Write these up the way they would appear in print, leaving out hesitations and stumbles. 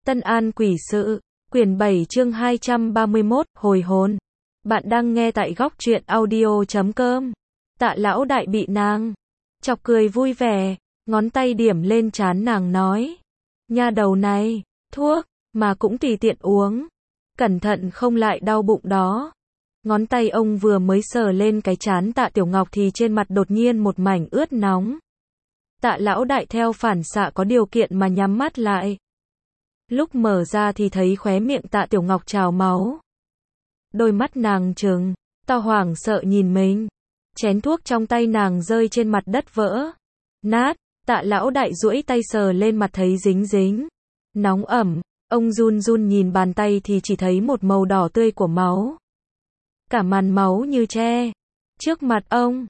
Tân An Quỷ Sự, quyển 7 chương 231, hồi hồn. Bạn đang nghe tại góc truyện audio.com. Tạ lão đại bị nàng chọc cười vui vẻ, ngón tay điểm lên trán nàng nói. Nha đầu này, thuốc, mà cũng tùy tiện uống. Cẩn thận không lại đau bụng đó. Ngón tay ông vừa mới sờ lên cái trán Tạ Tiểu Ngọc thì trên mặt đột nhiên một mảnh ướt nóng. Tạ lão đại theo phản xạ có điều kiện mà nhắm mắt lại. Lúc mở ra thì thấy khóe miệng Tạ Tiểu Ngọc trào máu. Đôi mắt nàng trừng, to hoảng sợ nhìn mình. Chén thuốc trong tay nàng rơi trên mặt đất vỡ nát. Tạ lão đại duỗi tay sờ lên mặt thấy dính dính nóng ẩm. Ông run run nhìn bàn tay thì chỉ thấy một màu đỏ tươi của máu. Cả màn máu như tre. Trước mặt ông,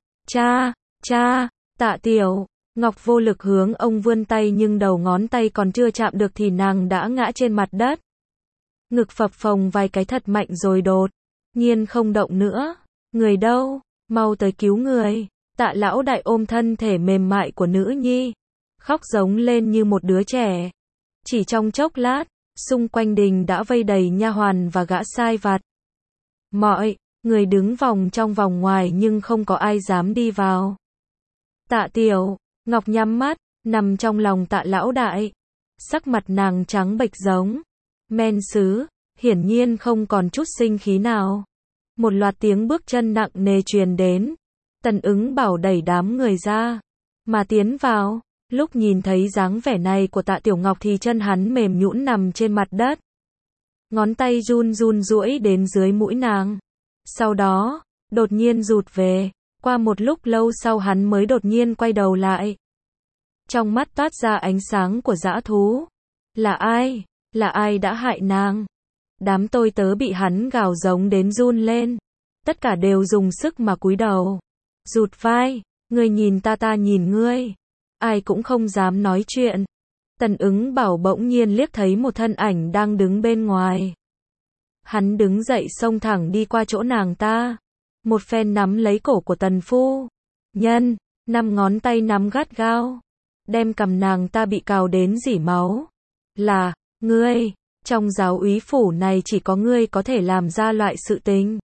cha, Tạ Tiểu Ngọc vô lực hướng ông vươn tay nhưng đầu ngón tay còn chưa chạm được thì nàng đã ngã trên mặt đất. Ngực phập phồng vài cái thật mạnh rồi đột nhiên không động nữa. Người đâu? Mau tới cứu người. Tạ lão đại ôm thân thể mềm mại của nữ nhi, khóc giống lên như một đứa trẻ. Chỉ trong chốc lát, xung quanh đình đã vây đầy nha hoàn và gã sai vặt. Mọi người đứng vòng trong vòng ngoài nhưng không có ai dám đi vào. Tạ Tiểu Ngọc nhắm mắt, nằm trong lòng Tạ lão đại. Sắc mặt nàng trắng bệch giống men sứ, hiển nhiên không còn chút sinh khí nào. Một loạt tiếng bước chân nặng nề truyền đến. Tần Ứng Bảo đẩy đám người ra mà tiến vào. Lúc nhìn thấy dáng vẻ này của Tạ Tiểu Ngọc thì chân hắn mềm nhũn nằm trên mặt đất. Ngón tay run run duỗi đến dưới mũi nàng. Sau đó, đột nhiên rụt về. Qua một lúc lâu sau hắn mới đột nhiên quay đầu lại. Trong mắt toát ra ánh sáng của dã thú. Là ai? Là ai đã hại nàng? Đám tôi tớ bị hắn gào giống đến run lên. Tất cả đều dùng sức mà cúi đầu. Rụt vai, ngươi nhìn ta nhìn ngươi. Ai cũng không dám nói chuyện. Tần Ứng Bảo bỗng nhiên liếc thấy một thân ảnh đang đứng bên ngoài. Hắn đứng dậy xông thẳng đi qua chỗ nàng ta. Một phen nắm lấy cổ của Tần Phu Nhân, 5 ngón tay nắm gắt gao. Đem cằm nàng ta bị cào đến rỉ máu. Là, ngươi, trong giáo úy phủ này chỉ có ngươi có thể làm ra loại sự tình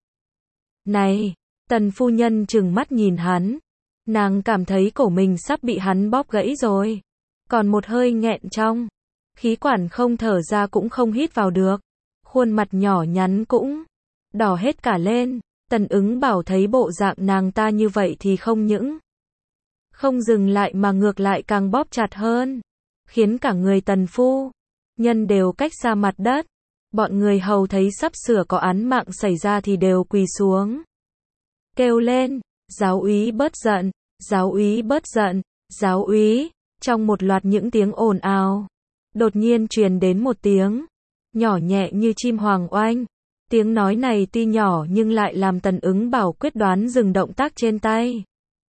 này. Tần Phu Nhân trừng mắt nhìn hắn. Nàng cảm thấy cổ mình sắp bị hắn bóp gãy rồi. Còn một hơi nghẹn trong. Khí quản không thở ra cũng không hít vào được. Khuôn mặt nhỏ nhắn cũng đỏ hết cả lên. Tần Ứng Bảo thấy bộ dạng nàng ta như vậy thì không những không dừng lại mà ngược lại càng bóp chặt hơn. Khiến cả người Tần Phu Nhân đều cách xa mặt đất. Bọn người hầu thấy sắp sửa có án mạng xảy ra thì đều quỳ xuống. Kêu lên, giáo úy bớt giận, giáo úy bớt giận, giáo úy. Trong một loạt những tiếng ồn ào, đột nhiên truyền đến một tiếng nhỏ nhẹ như chim hoàng oanh. Tiếng nói này tuy nhỏ nhưng lại làm Tần Ứng Bảo quyết đoán dừng động tác trên tay.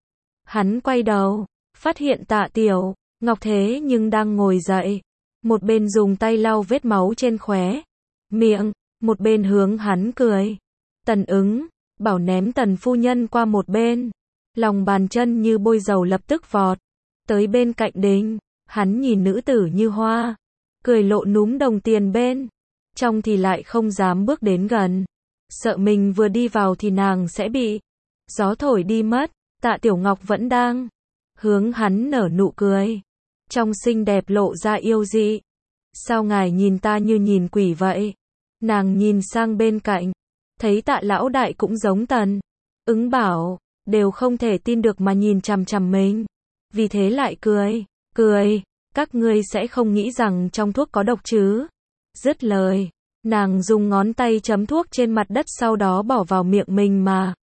Hắn quay đầu, phát hiện Tạ Tiểu Ngọc thế nhưng đang ngồi dậy. Một bên dùng tay lau vết máu trên khóe miệng, một bên hướng hắn cười. Tần Ứng Bảo ném Tần Phu Nhân qua một bên. Lòng bàn chân như bôi dầu lập tức vọt tới bên cạnh đình. Hắn nhìn nữ tử như hoa, cười lộ núm đồng tiền bên trong thì lại không dám bước đến gần. Sợ mình vừa đi vào thì nàng sẽ bị gió thổi đi mất. Tạ Tiểu Ngọc vẫn đang hướng hắn nở nụ cười. Trong xinh đẹp lộ ra yêu dị. Sao ngài nhìn ta như nhìn quỷ vậy? Nàng nhìn sang bên cạnh. Thấy Tạ lão đại cũng giống Tần Ứng Bảo. Đều không thể tin được mà nhìn chằm chằm mình. Vì thế lại cười. Các ngươi sẽ không nghĩ rằng trong thuốc có độc chứ? Dứt lời, nàng dùng ngón tay chấm thuốc trên mặt đất sau đó bỏ vào miệng mình mà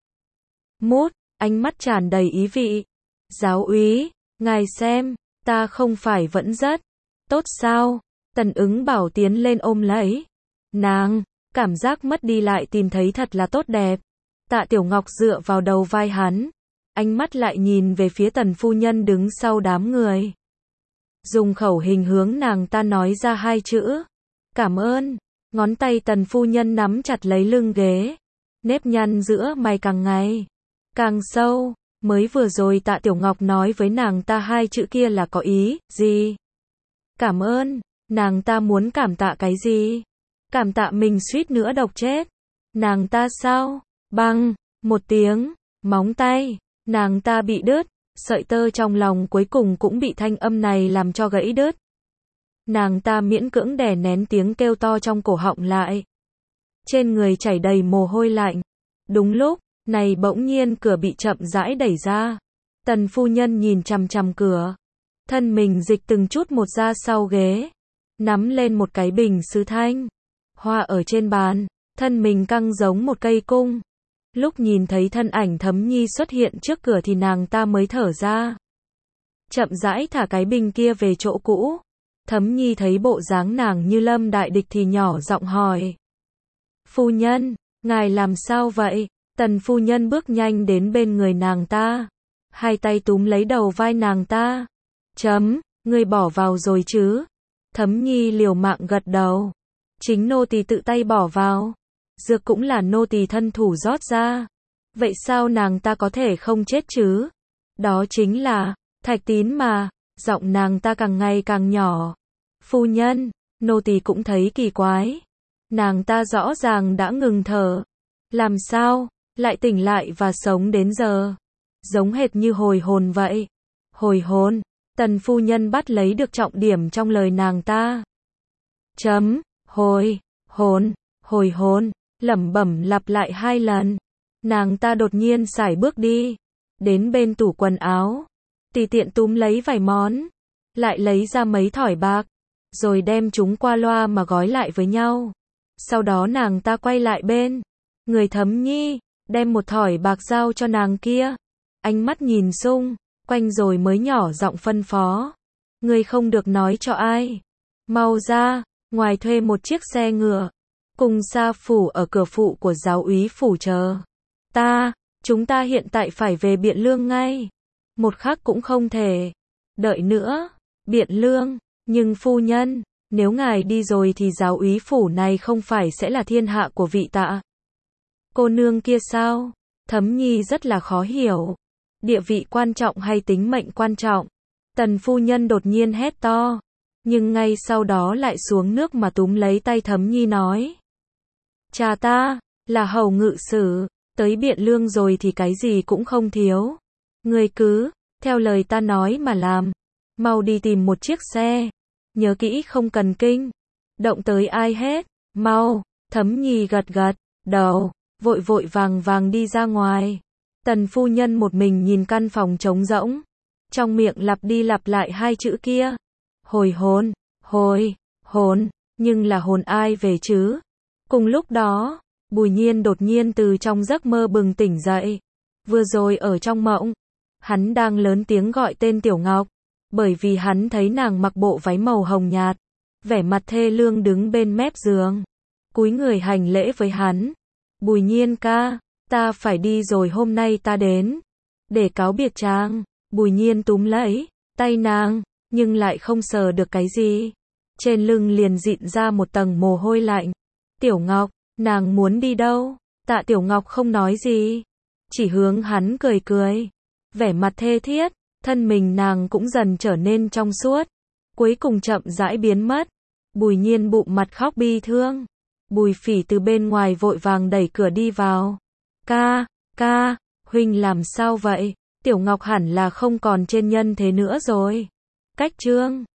mút, ánh mắt tràn đầy ý vị. Giáo úy, ngài xem, ta không phải vẫn rất tốt sao? Tần Ứng Bảo tiến lên ôm lấy nàng, cảm giác mất đi lại tìm thấy thật là tốt đẹp. Tạ Tiểu Ngọc dựa vào đầu vai hắn, ánh mắt lại nhìn về phía Tần Phu Nhân đứng sau đám người. Dùng khẩu hình hướng nàng ta nói ra 2 chữ. Cảm ơn. Ngón tay Tần Phu Nhân nắm chặt lấy lưng ghế. Nếp nhăn giữa mày càng ngày càng sâu. Mới vừa rồi Tạ Tiểu Ngọc nói với nàng ta 2 chữ kia là có ý gì? Cảm ơn. Nàng ta muốn cảm tạ cái gì? Cảm tạ mình suýt nữa độc chết. Nàng ta sao? Băng, một tiếng, móng tay, nàng ta bị đứt, sợi tơ trong lòng cuối cùng cũng bị thanh âm này làm cho gãy đứt. Nàng ta miễn cưỡng đè nén tiếng kêu to trong cổ họng lại. Trên người chảy đầy mồ hôi lạnh. Đúng lúc này bỗng nhiên cửa bị chậm rãi đẩy ra. Tần phu nhân nhìn chằm chằm cửa. Thân mình dịch từng chút một ra sau ghế. Nắm lên một cái bình sứ thanh. Hoa ở trên bàn. Thân mình căng giống một cây cung. Lúc nhìn thấy thân ảnh Thấm Nhi xuất hiện trước cửa thì nàng ta mới thở ra. Chậm rãi thả cái bình kia về chỗ cũ. Thấm Nhi thấy bộ dáng nàng như lâm đại địch thì nhỏ giọng hỏi. Phu nhân, ngài làm sao vậy? Tần phu nhân bước nhanh đến bên người nàng ta. Hai tay túm lấy đầu vai nàng ta. Ngươi bỏ vào rồi chứ? Thấm Nhi liều mạng gật đầu. Chính nô tỳ tự tay bỏ vào. Dược cũng là nô tỳ thân thủ rót ra. Vậy sao nàng ta có thể không chết chứ? Đó chính là Thạch Tín mà. Giọng nàng ta càng ngày càng nhỏ. Phu nhân, nô tỳ cũng thấy kỳ quái. Nàng ta rõ ràng đã ngừng thở. Làm sao lại tỉnh lại và sống đến giờ? Giống hệt như hồi hồn vậy. Hồi hồn? Tần phu nhân bắt lấy được trọng điểm trong lời nàng ta. Hồi hồn, lẩm bẩm lặp lại 2 lần. Nàng ta đột nhiên sải bước đi. Đến bên tủ quần áo. Tùy tiện túm lấy vài món. Lại lấy ra mấy thỏi bạc. Rồi đem chúng qua loa mà gói lại với nhau. Sau đó nàng ta quay lại bên người Thấm Nhi. Đem một thỏi bạc giao cho nàng kia. Ánh mắt nhìn xung quanh rồi mới nhỏ giọng phân phó. Ngươi không được nói cho ai. Mau ra, ngoài thuê một chiếc xe ngựa. Cùng Sa phủ ở cửa phụ của giáo úy phủ chờ. Chúng ta hiện tại phải về Biện Lương ngay. Một khắc cũng không thể đợi nữa. Biện Lương, nhưng phu nhân, nếu ngài đi rồi thì giáo úy phủ này không phải sẽ là thiên hạ của vị Tạ cô nương kia sao? Thấm Nhi rất là khó hiểu. Địa vị quan trọng hay tính mệnh quan trọng? Tần phu nhân đột nhiên hét to. Nhưng ngay sau đó lại xuống nước mà túm lấy tay Thấm Nhi nói. Cha ta, là hầu ngự sử, tới Biện Lương rồi thì cái gì cũng không thiếu. Ngươi cứ, theo lời ta nói mà làm. Mau đi tìm một chiếc xe. Nhớ kỹ không cần kinh động tới ai hết. Mau, Thấm Nhi gật đầu, vội vàng đi ra ngoài. Tần phu nhân một mình nhìn căn phòng trống rỗng. Trong miệng lặp đi lặp lại 2 chữ kia. Hồi hồn, nhưng là hồn ai về chứ? Cùng lúc đó, Bùi Nhiên đột nhiên từ trong giấc mơ bừng tỉnh dậy. Vừa rồi ở trong mộng, hắn đang lớn tiếng gọi tên Tiểu Ngọc, bởi vì hắn thấy nàng mặc bộ váy màu hồng nhạt, vẻ mặt thê lương đứng bên mép giường, cúi người hành lễ với hắn. Bùi Nhiên ca, ta phải đi rồi, hôm nay ta đến để cáo biệt chàng. Bùi Nhiên túm lấy tay nàng, nhưng lại không sờ được cái gì. Trên lưng liền dịn ra một tầng mồ hôi lạnh. Tiểu Ngọc, nàng muốn đi đâu? Tạ Tiểu Ngọc không nói gì, chỉ hướng hắn cười. Vẻ mặt thê thiết, thân mình nàng cũng dần trở nên trong suốt, cuối cùng chậm rãi biến mất. Bùi Nhiên bụng mặt khóc bi thương. Bùi Phỉ từ bên ngoài vội vàng đẩy cửa đi vào. Ca, huynh làm sao vậy? Tiểu Ngọc hẳn là không còn trên nhân thế nữa rồi. Cách chương